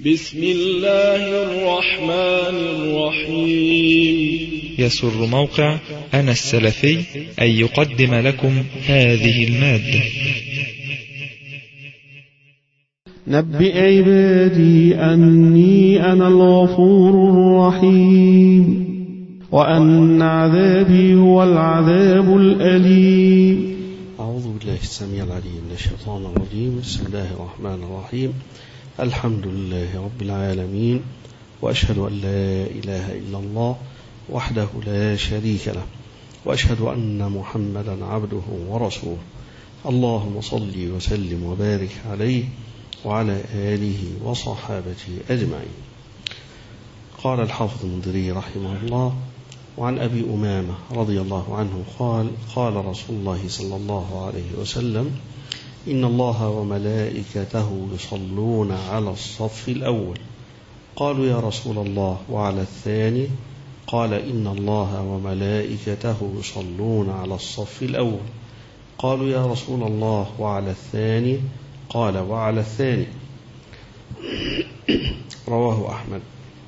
بسم الله الرحمن الرحيم. يسر موقع أنا السلفي أن يقدم لكم هذه المادة. نبئ عبادي أني أنا الغفور الرحيم وأن عذابي هو العذاب الأليم. أعوذ بالله السميع العليم من الشيطان الرجيم. بسم الله الرحمن الرحيم. الحمد لله رب العالمين، وأشهد أن لا إله إلا الله وحده لا شريك له، وأشهد أن محمدا عبده ورسوله. اللهم صل وسلم وبارك عليه وعلى آله وصحابته أجمعين. قال الحافظ المنذري رحمه الله: وعن أبي أمامة رضي الله عنه قال: قال رسول الله صلى الله عليه وسلم: إن الله وملائكته يصلون على الصف الأول. قالوا: يا رسول الله وعلى الثاني؟ قال: إن الله وملائكته يصلون على الصف الأول. قالوا: يا رسول الله وعلى الثاني؟ قال: وعلى الثاني. رواه أحمد.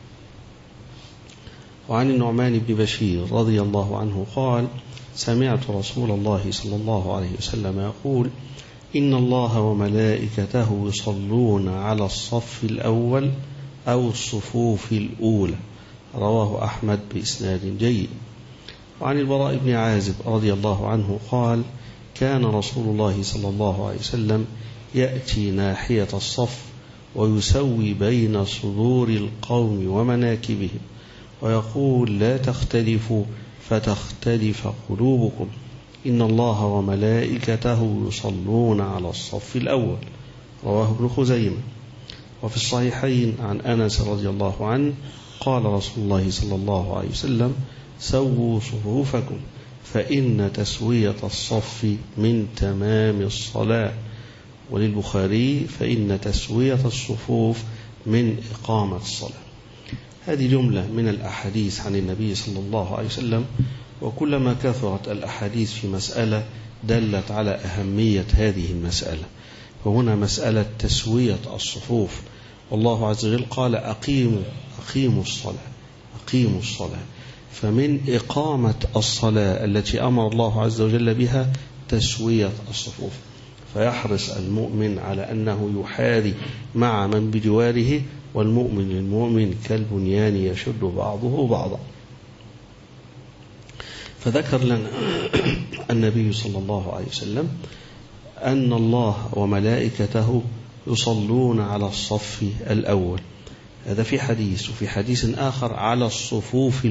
وعن النعمان بن بشير رضي الله عنه قال: سمعت رسول الله صلى الله عليه وسلم يقول: إن الله وملائكته يصلون على الصف الأول أو الصفوف الأولى. رواه أحمد بإسناد جيد. وعن البراء بن عازب رضي الله عنه قال: كان رسول الله صلى الله عليه وسلم يأتي ناحية الصف ويسوي بين صدور القوم ومناكبهم ويقول: لا تختلفوا فتختلف قلوبكم، إن الله وملائكته يصلون على الصف الأول. رواه ابن خزيمة. وفي الصحيحين عن أنس رضي الله عنه قال رسول الله صلى الله عليه وسلم: سووا صفوفكم فإن تسوية الصف من تمام الصلاة. وللبخاري: فإن تسوية الصفوف من إقامة الصلاة. هذه جملة من الأحاديث عن النبي صلى الله عليه وسلم، وكلما كثرت الأحاديث في مسألة دلت على أهمية هذه المسألة. وهنا مسألة تسوية الصفوف، والله عز وجل قال: أقيموا الصلاة. فمن إقامة الصلاة التي أمر الله عز وجل بها تسوية الصفوف، فيحرص المؤمن على أنه يحاذي مع من بجواره، والمؤمن للمؤمن كالبنيان يشد بعضه بعضا. فذكر لنا النبي صلى الله عليه وسلم أن الله وملائكته يصلون على الصف الأول. هذا في حديث. وفي حديث آخر على الصفوف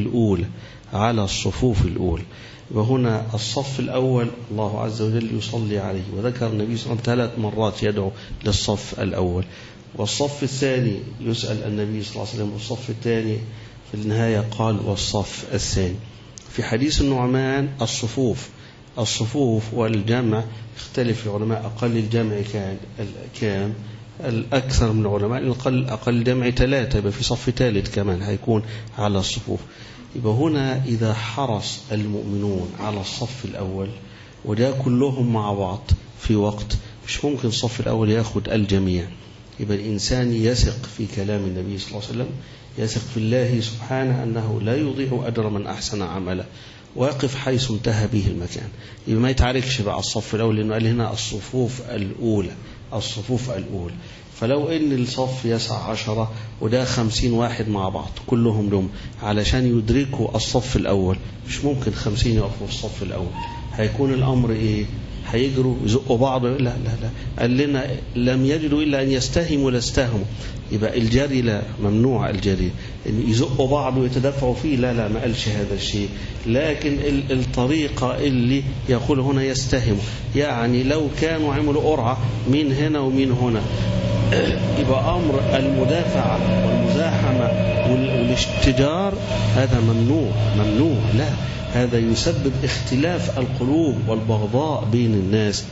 الأولى. وهنا الصف الأول الله عز وجل يصلي عليه، وذكر النبي صلى الله عليه وسلم 3 مرات يدعو للصف الأول. والصف الثاني يسأل النبي صلى الله عليه وسلم، والصف الثاني في النهاية قال: والصف الثاني. في حديث النعمان الصفوف والجمع اختلف العلماء. أقل الجمع كان الأكثر من العلماء أقل جمع 3، يبقى في صف ثالث كمان هيكون على الصفوف. يبقى هنا إذا حرص المؤمنون على الصف الأول وده كلهم مع بعض في وقت، مش ممكن الصف الأول يأخذ الجميع. يبقى الإنسان يثق في كلام النبي صلى الله عليه وسلم، يثق في الله سبحانه أنه لا يضيع أجر من أحسن عملا، ويقف حيث انتهى به المكان. يبقى ما يتعاركش بقى الصف الأول، لأنه قال هنا الصفوف الأولى. فلو إن الصف يسع 10 وده 50 واحد مع بعض كلهم لهم علشان يدركوا الصف الأول، مش ممكن 50 يقفوا في الصف الأول. هيكون الأمر إيه؟ هيجروا يزقوا بعض؟ لا. قال لنا: لم يجدوا إلا أن يستهموا لاستهموا. يبقى الجري لا، ممنوع الجري، إن يزقوا بعض ويتدفعوا فيه. لا، ما قالش هذا الشيء. لكن الطريقة اللي يقول هنا يستهموا، يعني لو كانوا عملوا قرعة مين هنا ومين هنا، يبقى أمر المدافعة والمزاحمة والاشتجار هذا ممنوع. لا، هذا يسبب اختلاف القلوب والبغضاء بين الناس.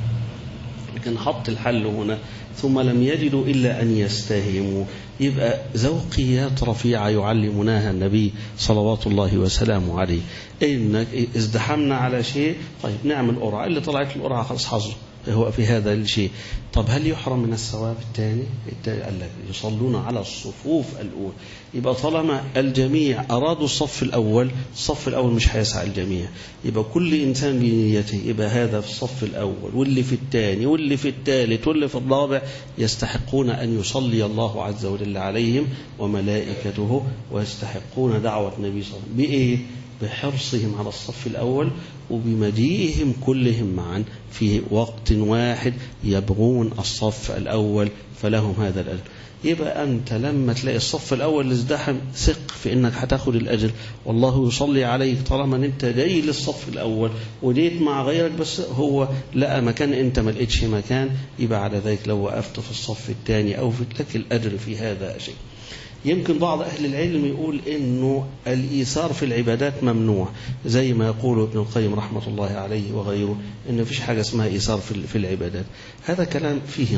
لكن حط الحل هنا: ثم لم يجدوا إلا أن يستهموا. يبقى ذوقيات رفيعة يعلمناها النبي صلوات الله وسلامه عليه. إنك ازدحمنا على شيء، طيب نعمل قرعة، اللي طلعت القرعة خلاص حظه، هو في هذا الشيء. طب هل يحرم من الثواب الثاني؟ قال لك يصلون على الصفوف الأولى. يبقى طالما الجميع أرادوا الصف الأول مش هيسعى الجميع، يبقى كل إنسان بنيته، يبقى هذا في الصف الأول واللي في الثاني واللي في الثالث واللي في الرابع يستحقون أن يصلي الله عز وجل عليهم وملائكته، ويستحقون دعوة النبي صلى الله عليه وسلم. بإيه؟ بحرصهم على الصف الأول وبمجيئهم كلهم معا في وقت واحد يبغون الصف الأول، فلهم هذا الأجر. يبقى أنت لما تلاقي الصف الأول ازدحم ثق في إنك هتاخد الأجر، والله يصلي عليك طالما أنت جاي للصف الأول وديت مع غيرك بس هو لقى مكان أنت ما لقيتش مكان، يبقى على ذلك لو وقفت في الصف الثاني أو في لك الأجر في هذا شيء. يمكن بعض أهل العلم يقول إنه الإيثار في العبادات ممنوع، زي ما يقول ابن القيم رحمة الله عليه وغيره، إنه فيش حاجة اسمها إيثار في العبادات. هذا كلام فيه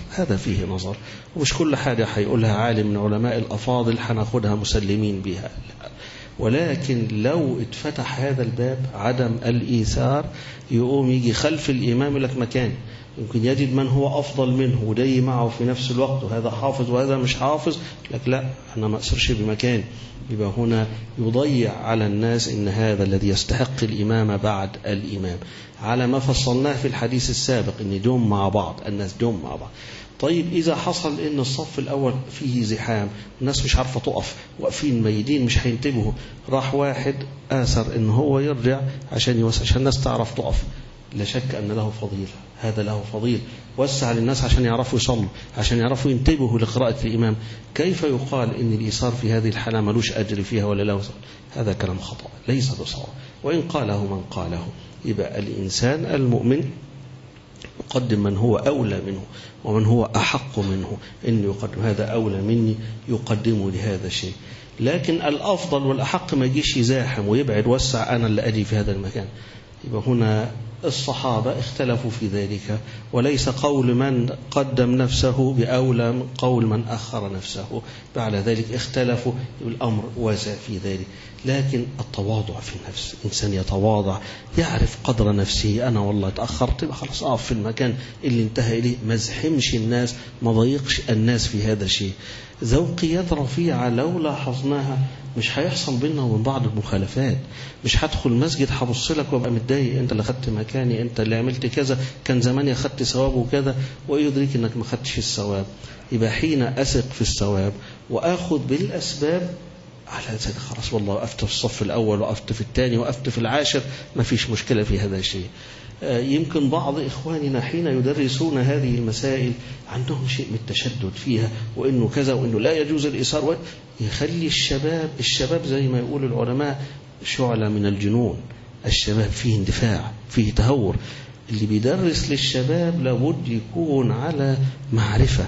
نظر، ومش كل حاجة هيقولها عالم من علماء الأفاضل هناخدها مسلمين بها، ولكن لو اتفتح هذا الباب عدم الإيثار يقوم يجي خلف الإمام لك مكان، يمكن يجد من هو أفضل منه ودي معه في نفس الوقت، وهذا حافظ وهذا مش حافظ، لك لا أنا ما أسرش بمكان. يبقى هنا يضيع على الناس إن هذا الذي يستحق الإمامة بعد الإمام، على ما فصلناه في الحديث السابق إن دوم مع بعض، الناس دوم مع بعض. طيب إذا حصل إن الصف الأول فيه زحام، الناس مش عارفة تقف، واقفين ميدين مش هينتبهوا، راح واحد آثر إن هو يرجع عشان الناس تعرف تقف، لا شك أن له فضيلة، هذا له فضيل، وسع للناس عشان يعرفوا يصلوا، عشان يعرفوا ينتبهوا لقراءة الإمام. كيف يقال إن الإيثار في هذه الحالة ملوش أجر فيها ولا له؟ هذا كلام خطأ ليس بصواب، وإن قاله من قاله. يبقى الإنسان المؤمن يقدم من هو أولى منه ومن هو أحق منه، إن يقدم هذا أولى مني يقدمه لهذا الشيء. لكن الأفضل والأحق ما يجيش يزاحم ويبعد وسع أنا اللي أجي في هذا المكان. يبقى هنا الصحابة اختلفوا في ذلك، وليس قول من قدم نفسه بأولى من قول من أخر نفسه، بعد ذلك اختلفوا، الأمر واسع في ذلك. لكن التواضع في النفس، إنسان يتواضع يعرف قدر نفسه، أنا والله تأخرت يبقى خلاص أقف في المكان اللي انتهى إليه، ما زحمش الناس، ما ضيقش الناس في هذا الشيء. ذوقيات رفيعة لو لاحظناها مش هيحصل بيننا وبين بعض المخالفات. مش هدخل المسجد هبص لك وابقى متضايق، انت اللي خدت مكاني، انت اللي عملت كذا، كان زماني خدت ثواب وكذا، ويدرك انك ما خدتش الثواب. يبقى حين اثق في الثواب واخذ بالاسباب على ذلك خلاص والله وقفت في الصف الاول وقفت في الثاني وقفت في العاشر، ما فيش مشكلة في هذا الشيء. يمكن بعض إخواننا حين يدرسون هذه المسائل عندهم شيء من التشدد فيها، وإنه كذا وإنه لا يجوز الإيثار، يخلي الشباب زي ما يقول العلماء شعلة من الجنون. الشباب فيه اندفاع، فيه تهور. اللي بيدرس للشباب لابد يكون على معرفة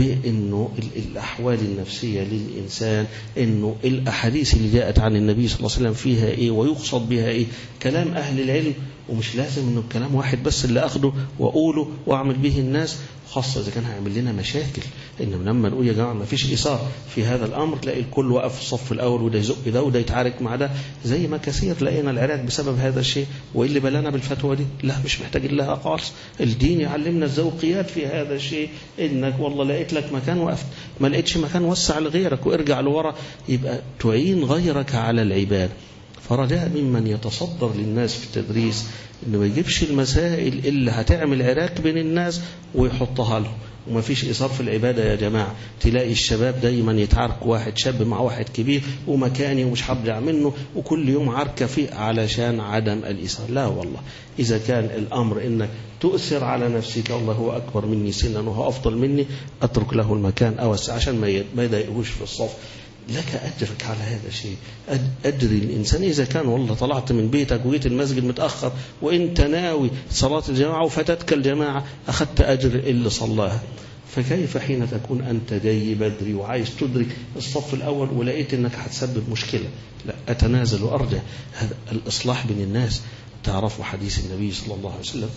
بأنه الأحوال النفسية للإنسان، أنه الأحاديث اللي جاءت عن النبي صلى الله عليه وسلم فيها إيه ويقصد بها إيه، كلام أهل العلم، ومش لازم أنه كلام واحد بس اللي أخده وأقوله وأعمل به الناس، خاصة إذا كان هيعمل لنا مشاكل. إنه لما نقول يا جماعة ما فيش إيثار في هذا الأمر، تلاقي الكل وقف في الصف الأول وده يزق ده وده يتعارك مع ده، زي ما كثير لقينا العراك بسبب هذا الشيء. وإيه بلانا بالفتوى دي؟ لا مش محتاج لها خالص. الدين يعلمنا الذوقيات في هذا الشيء، إنك والله لقيت لك مكان وقفت، ما لقيتش مكان وسع لغيرك وارجع لورا، يبقى تعين غيرك على العبادة. فرجاء ممن يتصدر للناس في التدريس إنه ما يجيبش المسائل اللي هتعمل عراك بين الناس ويحطها لهم. وما فيش إيثار في العبادة يا جماعة. تلاقي الشباب دايما يتعارك، واحد شاب مع واحد كبير ومكاني ومش هرجع منه، وكل يوم عركة فيه علشان عدم الإيثار. لا والله، إذا كان الأمر إنك تؤثر على نفسك، والله هو أكبر مني سنا وهو أفضل مني، أترك له المكان أوسع عشان ما يضايقوش في الصف. لك أجرك على هذا الشيء. أدري الإنسان إذا كان والله طلعت من بيتك وجيت المسجد متأخر وإنت ناوي صلاة الجماعة وفتتك الجماعة، أخذت أجر اللي صلاها. فكيف حين تكون أنت جاي بدري وعايز تدرك الصف الأول ولقيت أنك هتسبب مشكلة؟ لا، أتنازل وأرجع. هذا الإصلاح بين الناس. تعرفوا حديث النبي صلى الله عليه وسلم: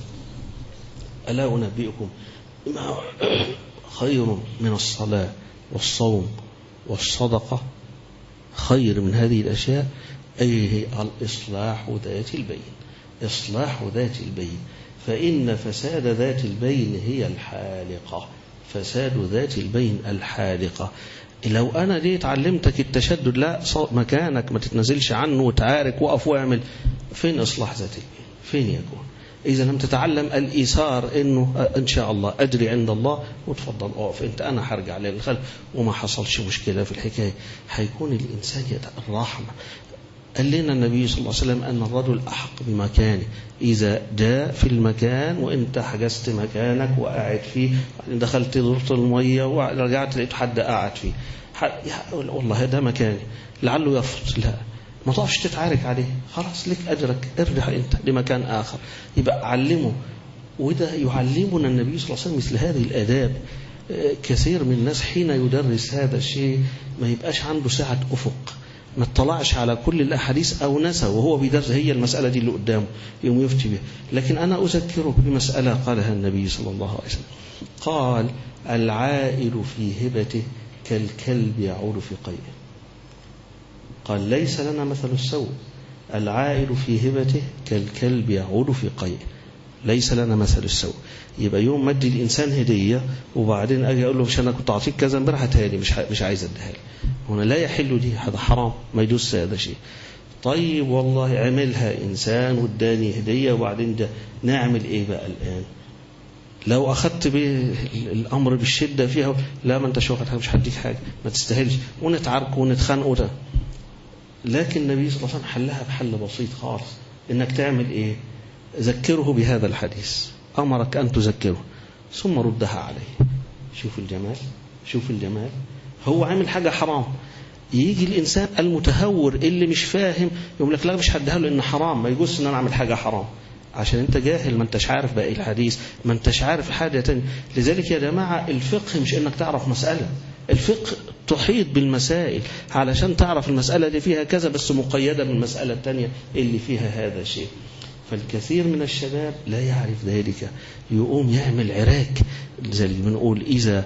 ألا أنبئكم ما خير من الصلاة والصوم والصدقة؟ خير من هذه الأشياء أي هي الإصلاح ذات البين. إصلاح ذات البين. فإن فساد ذات البين هي الحالقة. فساد ذات البين الحالقة. لو أنا دي اتعلمتك التشدد، لا مكانك ما تتنزلش عنه وتعارك وقف واعمل، فين إصلاح ذات البين؟ فين يكون؟ إذا لم تتعلم الإيثار إنه إن شاء الله أجري عند الله وتفضل أقف أنت، أنا هرجع للخلف وما حصلش مشكلة في الحكاية، هيكون الإنسان الرحمة. قال لنا النبي صلى الله عليه وسلم أن الرجل أحق بمكانه إذا جاء في المكان وإنت حجزت مكانك وقاعد فيه، دخلت دورة المية ورجعت لقيت حد قاعد فيه، والله ده مكاني، لعله يفرط، لا ما تقفش تتعارك عليه، خلاص لك أجرك، ارجع أنت لمكان آخر. يبقى علمه، وده يعلمنا النبي صلى الله عليه وسلم مثل هذه الآداب. كثير من الناس حين يدرس هذا الشيء ما يبقاش عنده سعة أفق، ما اطلعش على كل الأحاديث أو نسى وهو بيدرس هي المسألة دي اللي قدامه يوم يفتي بها. لكن أنا أذكرك بمسألة قالها النبي صلى الله عليه وسلم، قال: العائل في هبته كالكلب يعود في قيئه. قال: ليس لنا مثل السوء. العائل في هبته كالكلب يعود في قيئه، ليس لنا مثل السوء. يبقى يوم مدي الإنسان هدية وبعدين أجي أقول له مش أنا كنت أعطيك كذا امبارح هاتها مش عايز أديها لي، هنا لا يحل دي، هذا حرام، ما يجوز هذا شيء. طيب والله عملها إنسان واداني هدية وبعدين ده نعمل إيه بقى الآن؟ لو أخذت الأمر بالشدة فيها، لا ما أنتش واخد حاجة، مش هديك حاجة، ما تستاهلش، ونتعارك ونتخانق ده. لكن النبي صلى الله عليه وسلم حلها بحل بسيط خالص، إنك تعمل إيه؟ ذكره بهذا الحديث، أمرك أن تذكره ثم ردها عليه. شوف الجمال، شوف الجمال. هو عامل حاجة حرام، يجي الإنسان المتهور اللي مش فاهم يقول لك لا مش هديها له إنه حرام، ما يجوز إن أنا أعمل حاجة حرام، عشان أنت جاهل، ما أنتش عارف باقي الحديث، ما أنتش عارف حاجة تانية. لذلك يا جماعة الفقه مش إنك تعرف مسألة، الفقه تحيط بالمسائل علشان تعرف المسألة دي فيها كذا بس مقيدة بالمسألة التانية اللي فيها هذا الشيء. فالكثير من الشباب لا يعرف ذلك، يقوم يعمل عراك. لذلك بنقول إذا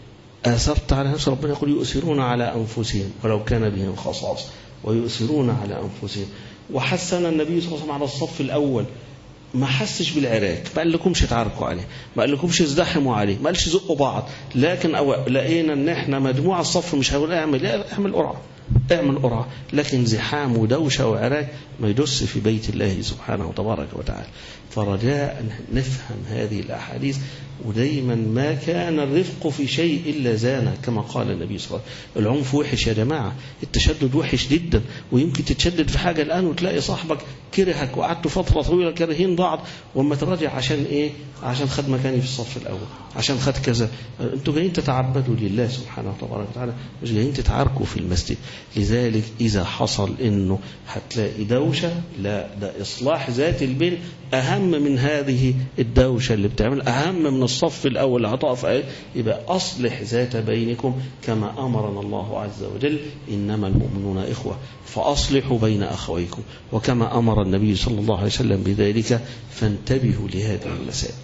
آثرت على نفس، ربنا يقول: يؤثرون على أنفسهم ولو كان بهم خصاصة، ويؤثرون على أنفسهم. وحسن النبي صلى الله عليه وسلم على الصف الأول، ما حسش بالعراك، ما قال لكمش تعاركوا عليه، ما قال لكمش ازدحموا عليه، ما قالش زقوا بعض، لكن لقينا ان احنا مجموعة الصف مش هقول اعمل قرعة، اعمل قرعة، لكن زحام ودوشة وعراك ما يدس في بيت الله سبحانه وتبارك وتعالى. فرجاء نفهم هذه الأحاديث، ودايما ما كان الرفق في شيء إلا زانه، كما قال النبي صلى الله عليه وسلم. العنف وحش يا جماعة، التشدد وحش جدا، ويمكن تتشدد في حاجة الآن وتلاقي صاحبك كرهك وقعدت فترة طويلة كارهين بعض، وما تراجع عشان إيه؟ عشان خد مكاني في الصف الأول، عشان خد كذا. أنتوا جايين تتعبدوا لله سبحانه وتبارك وتعالى، مش جايين تتعاركوا في المسجد. لذلك إذا حصل إنه هتلاقي دوشة، لا، ده إصلاح ذات البين أهم من هذه الدوشة اللي بتعمل، أهم من الصف الأول اللي هتقف عليه. يبقى أصلح ذات بينكم كما أمرنا الله عز وجل: إنما المؤمنون إخوة فأصلحوا بين أخويكم، وكما أمر النبي صلى الله عليه وسلم بذلك، فانتبهوا لهذه المسائل.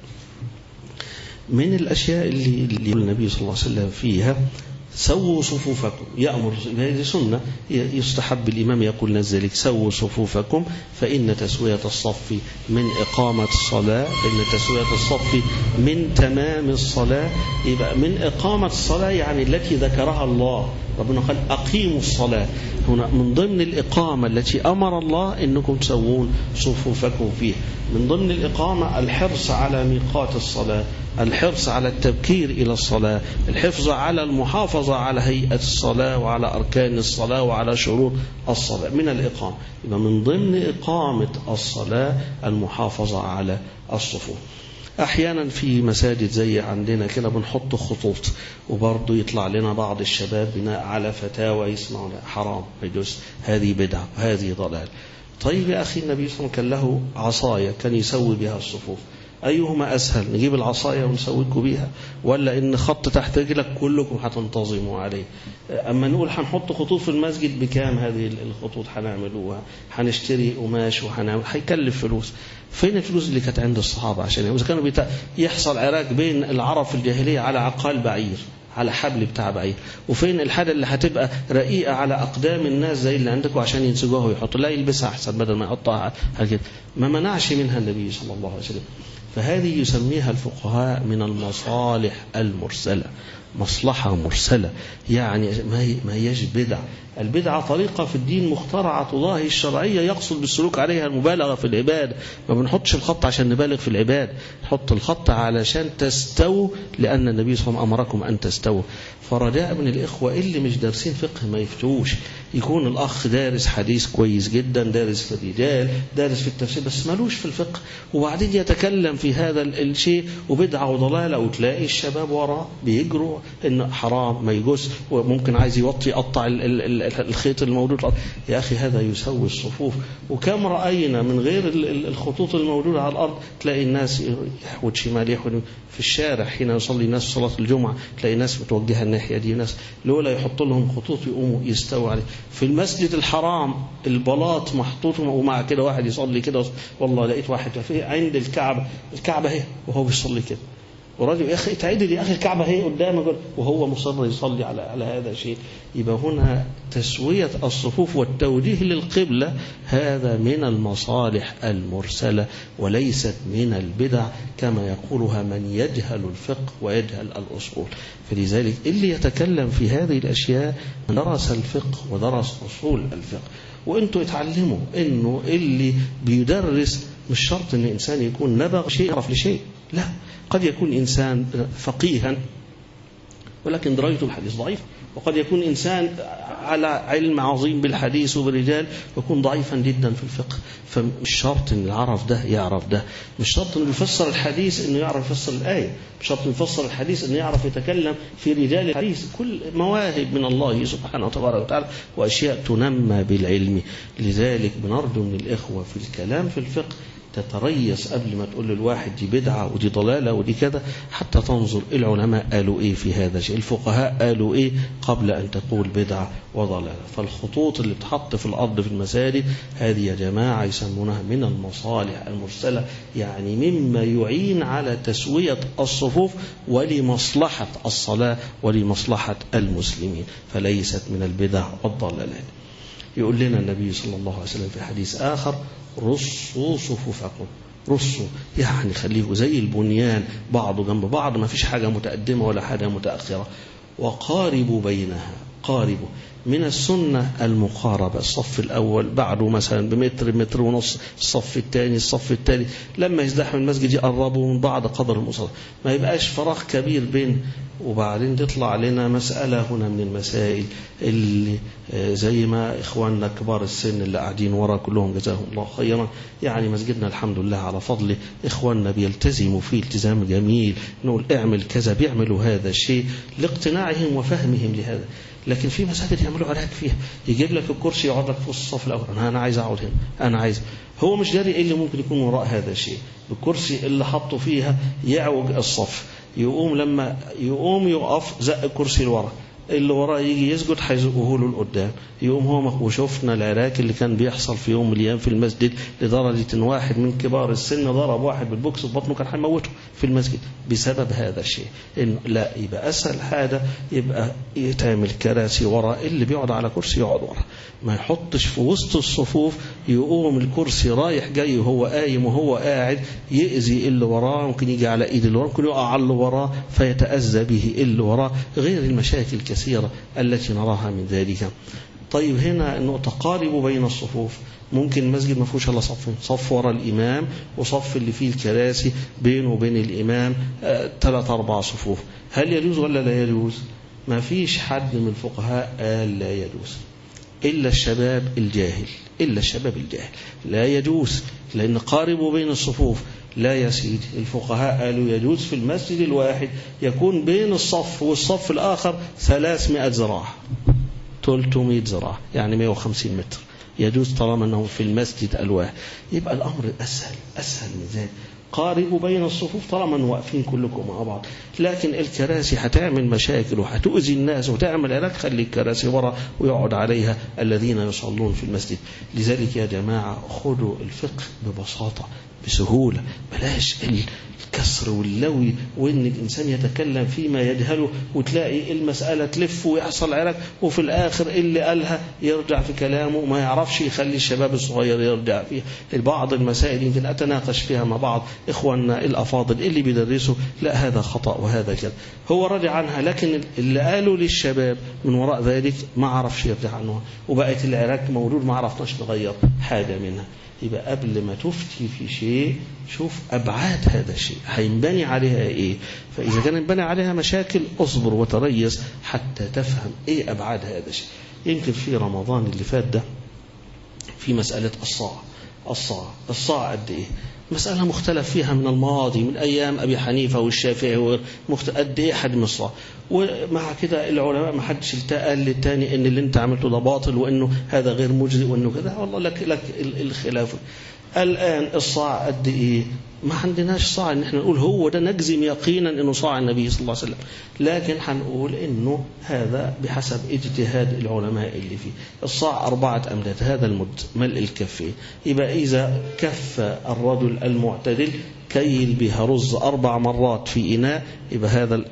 من الأشياء اللي يقول النبي صلى الله عليه وسلم فيها: سووا صفوفكم. يأمر، هذه سنة يستحب الإمام يقول ذلك: سووا صفوفكم فإن تسوية الصف من إقامة الصلاة، إن تسوية الصف من تمام الصلاة. يبقى من إقامة الصلاة يعني التي ذكرها الله، ربنا قال: أقيموا الصلاة. هنا من ضمن الإقامة التي أمر الله إنكم تسوون صفوفكم فيها. من ضمن الإقامة الحرص على ميقات الصلاة، الحرص على التبكير إلى الصلاة، الحفظ على المحافظة على هيئة الصلاة وعلى أركان الصلاة وعلى شروط الصلاة من الإقامة. يبقى من ضمن إقامة الصلاة المحافظة على الصفوف. أحيانا في مساجد زي عندنا كده بنحط خطوط، وبرضه يطلع لنا بعض الشباب بناء على فتاوى يسمعون حرام، يجوز، هذه بدعة وهذه ضلال. طيب يا أخي، النبي صلى الله عليه وسلم كان له عصاية كان يسوي بها الصفوف، أيهما أسهل؟ نجيب العصاية ونسويكوا بيها، ولا إن خط تحت رجلك كلكم هتنتظموا عليه؟ أما نقول هنحط خطوط في المسجد، بكام هذه الخطوط هنعملوها؟ هنشتري قماش وهنعمل، هيكلف فلوس. فين الفلوس اللي كانت عند الصحابة؟ عشان إذا كانوا يحصل عراك بين العرب في الجاهلية على عقال بعير، على حبل بتاع بعير، وفين الحاجة اللي هتبقى رقيقة على أقدام الناس زي اللي عندكم عشان ينسجوها ويحطوا، لا يلبسها أحسن بدل ما يحطها على كده. ما منعش منها النبي صلى الله عليه وسلم. فهذه يسميها الفقهاء من المصالح المرسلة، مصلحة مرسلة، يعني ما هيش بدع. البدعة طريقة في الدين مخترعة تضاهي الشرعية يقصد بالسلوك عليها المبالغة في العبادة. ما بنحطش الخط عشان نبالغ في العبادة، نحط الخط علشان تستووا، لأن النبي صلى الله عليه وسلم أمركم أن تستووا. فرجاء من الإخوة اللي مش دارسين فقه ما يفتوش. يكون الأخ دارس حديث كويس جدا، دارس في الرجال، دارس في التفسير، بس مالوش في الفقه، وبعدين يتكلم في هذا الشيء وبدعة وضلالة، وتلاقي الشباب وراه بيجروا إن حرام ما يجوز، وممكن عايز يوطي يقطع الخيط الموجود. يا أخي هذا يسوي الصفوف. وكم رأينا من غير الخطوط الموجودة على الأرض تلاقي الناس يحود شمال يحود في الشارع حين يصلي الناس صلاة الجمعة، تلاقي ناس متوجهة الناحية دي، ناس لولا يحط لهم خطوط يقوموا يستووا عليه. في المسجد الحرام البلاط محطوط ومع كده واحد يصلي كده، والله لقيت واحد في عند الكعبة اهي وهو بيصلي كده، وراجل يا أخي تعدل يا أخي الكعبة هي قدامك وهو مصر يصلي على هذا الشيء. يبقى هنا تسوية الصفوف والتوجيه للقبلة هذا من المصالح المرسلة وليست من البدع كما يقولها من يجهل الفقه ويجهل الأصول. فلذلك اللي يتكلم في هذه الأشياء درس الفقه ودرس أصول الفقه. وانتوا اتعلموا انه اللي بيدرس مش شرط ان الانسان يكون نبغ شيء يعرف لشيء، لا، قد يكون إنسان فقيها ولكن درايته الحديث ضعيف، وقد يكون إنسان على علم عظيم بالحديث وبالرجال ويكون ضعيفا جدا في الفقه. فمش شرط أن العرف ده يعرف ده، مش شرط أنه يفسر الحديث أنه يعرف يفسر الآية، مش شرط أنه يفسر الحديث أنه يعرف يتكلم في رجال الحديث. كل مواهب من الله سبحانه وتعالى وأشياء تنمى بالعلم. لذلك بنرجو من الإخوة في الكلام في الفقه تتريث قبل ما تقول للواحد دي بدعة ودي ضلالة ودي كذا، حتى تنظر العلماء قالوا ايه في هذا الشيء، الفقهاء قالوا ايه قبل ان تقول بدعة وضلالة. فالخطوط اللي بتحط في الارض في المساجد هذه يا جماعة يسمونها من المصالح المرسلة، يعني مما يعين على تسوية الصفوف ولمصلحة الصلاة ولمصلحة المسلمين، فليست من البدع والضلالات. يقول لنا النبي صلى الله عليه وسلم في حديث آخر: رصوا صفوفكم. رصوا يعني خليه زي البنيان بعضه جنب بعض، ما فيش حاجة متقدمة ولا حاجة متأخرة. وقاربوا بينها. قاربوا من السنة المقاربة، الصف الأول بعده مثلا بمتر متر ونص، الصف الثاني الصف الثالث، لما يزدحم المسجد يقربوا من بعض قدر المصلى، ما يبقاش فراغ كبير بين. وبعدين تطلع لنا مسألة هنا من المسائل اللي زي ما إخواننا كبار السن اللي قاعدين ورا كلهم جزاهم الله خيرا، يعني مسجدنا الحمد لله على فضله إخواننا بيلتزموا فيه التزام جميل، نقول اعمل كذا بيعملوا هذا الشيء لاقتناعهم وفهمهم لهذا. لكن في مساجد يعملوا علاج فيها، يجيب لك الكرسي يقعد لك في الصف الأول، أنا عايز أقعد هنا، أنا عايز، هو مش داري إيه اللي ممكن يكون وراء هذا الشيء. الكرسي اللي حطوا فيها يعوج الصف، يقوم لما يقوم يقف زق الكرسي لورا، اللي وراه يجي يسجد هيزقه له لقدام، يقوم هو. وشفنا العراك اللي كان بيحصل في يوم من الايام في المسجد لدرجه ان واحد من كبار السن ضرب واحد بالبوكس في بطنه كان هيموته في المسجد بسبب هذا الشيء. إن لا، يبقى اسهل حاجه يبقى يتعمل كراسي ورا، اللي بيقعد على كرسي يقعد ورا، ما يحطش في وسط الصفوف يقوم الكرسي رايح جاي وهو قايم وهو قاعد يأذي اللي وراه، ممكن يجي على ايد اللي وراه، ممكن يقع على اللي وراه فيتأذى به اللي وراه، غير المشاكل الكثيرة التي نراها من ذلك. طيب هنا النقطة قاربوا بين الصفوف. ممكن المسجد ما فيهوش الا صفين، صف ورا الإمام وصف اللي فيه الكراسي بينه وبين الإمام 3-4 صفوف. هل يجوز ولا لا يجوز؟ ما فيش حد من الفقهاء قال لا يجوز إلا الشباب الجاهل، إلا الشباب الجاهل لا يجوز، لأن قاربوا بين الصفوف. لا يا سيدي، الفقهاء قالوا يجوز في المسجد الواحد يكون بين الصف والصف الآخر 300 ذراع، 300 ذراع، يعني 150 متر، يجوز طالما أنه في المسجد الواحد. يبقى الأمر أسهل من ذلك. قاربوا بين الصفوف طالما واقفين كلكم مع بعض. لكن الكراسي هتعمل مشاكل وهتؤذي الناس وتعمل علاج، خلي الكراسي ورا ويقعد عليها الذين يصلون في المسجد. لذلك يا جماعة خذوا الفقه ببساطة، بسهولة. بلاش الكسر واللوي، وإن الإنسان يتكلم فيما يجهله وتلاقي المسألة تلف ويحصل عرك، وفي الآخر اللي قالها يرجع في كلامه وما يعرفش يخلي الشباب الصغير يرجع فيها. بعض المسائل يمكن أتناقش فيها مع بعض إخواننا الأفاضل اللي بيدرسوا، لا هذا خطأ وهذا كذا، هو رجع عنها، لكن اللي قالوا للشباب من وراء ذلك ما عرفش يرجع عنها، وبقت العراك موجود ما عرفناش نغير حاجة منها. يبقى قبل ما تفتي في شيء شوف أبعاد هذا الشيء هينبني عليها إيه، فإذا كان ينبني عليها مشاكل اصبر وتريث حتى تفهم إيه أبعاد هذا الشيء. يمكن في رمضان اللي فات ده في مسألة الصاع قد إيه، مسألة مختلف فيها من الماضي، من أيام أبي حنيفة والشافعي، قد إيه حجم الصاع. ومع كده العلماء ما حدش التقى للتاني إن اللي أنت عملته ده باطل، وإنه هذا غير مجزي، وإنه كذا. والله لك الخلاف. الآن الصاع قد إيه؟ ما عندناش صاع إن إحنا نقول هو ده نجزم يقينا إنه صاع النبي صلى الله عليه وسلم، لكن هنقول إنه هذا بحسب اجتهاد العلماء اللي فيه. الصاع 4 أمداد، هذا المد ملء الكفين. يبقى إذا كف الرجل المعتدل كيل بها رز 4 مرات في إناء، يبقى هذا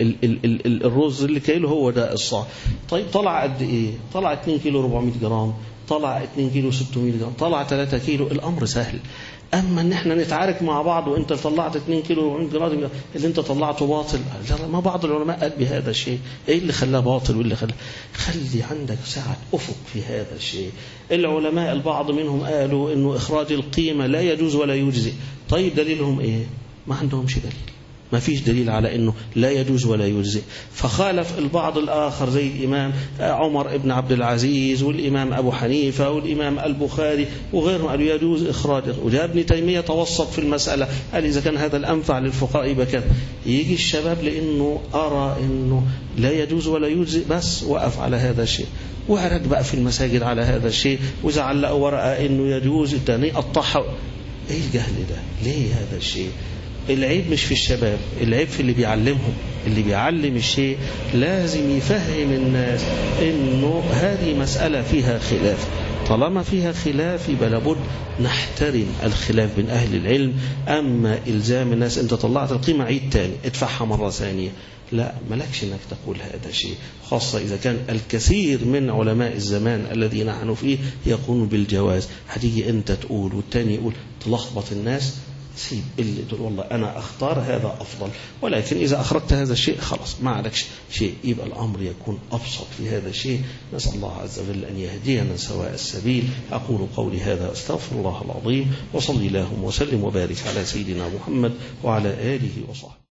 الرز اللي كيله هو ده الصاع. طيب طلع قد إيه؟ طلع 2 كيلو 400 جرام، طلع 2 كيلو 600 جرام، طلع 3 كيلو، الأمر سهل. أما إن إحنا نتعارك مع بعض وإنت طلعت 2 كيلو 400 جرام اللي أنت طلعته باطل، ما بعض العلماء قال بهذا الشيء. إيه اللي خلاه باطل واللي خلاه؟ خلي عندك سعة أفق في هذا الشيء. العلماء البعض منهم قالوا إنه إخراج القيمة لا يجوز ولا يجزي. طيب دليلهم إيه؟ ما عندهمش دليل، ما فيش دليل على أنه لا يجوز ولا يجزئ. فخالف البعض الآخر زي الإمام عمر ابن عبد العزيز والإمام أبو حنيفة والإمام البخاري وغيرهم، قالوا يجوز إخراجه. وجاء ابن تيمية توسط في المسألة، قال إذا كان هذا الأنفع للفقراء بكذا. يجي الشباب لأنه أرى أنه لا يجوز ولا يجزئ بس وقف على هذا الشيء، وعرج بقى في المساجد على هذا الشيء، وإذا علقوا ورقة أنه يجوز التاني قطعها. إيه الجهل ده؟ ليه هذا الشيء؟ العيب مش في الشباب، العيب في اللي بيعلمهم. اللي بيعلم الشيء لازم يفهم الناس انه هذه مسألة فيها خلاف. طالما فيها خلاف يبقى لابد نحترم الخلاف بين أهل العلم. أما إلزام الناس أنت طلعت القيمة عيد تاني ادفعها مرة ثانية، لا، ملكش انك تقول هذا الشيء، خاصة إذا كان الكثير من علماء الزمان الذي نحن فيه يقولون بالجواز. هتيجي أنت تقول والتاني يقول، تلخبط الناس. سيب اللي تقول والله أنا أختار هذا أفضل، ولكن إذا أخرجت هذا الشيء خلاص ما عليكش شيء، يبقى الأمر يكون أبسط في هذا الشيء. نسأل الله عز وجل أن يهدينا سواء السبيل. أقول قولي هذا أستغفر الله العظيم، وصلي اللهم وسلم وبارك على سيدنا محمد وعلى آله وصحبه.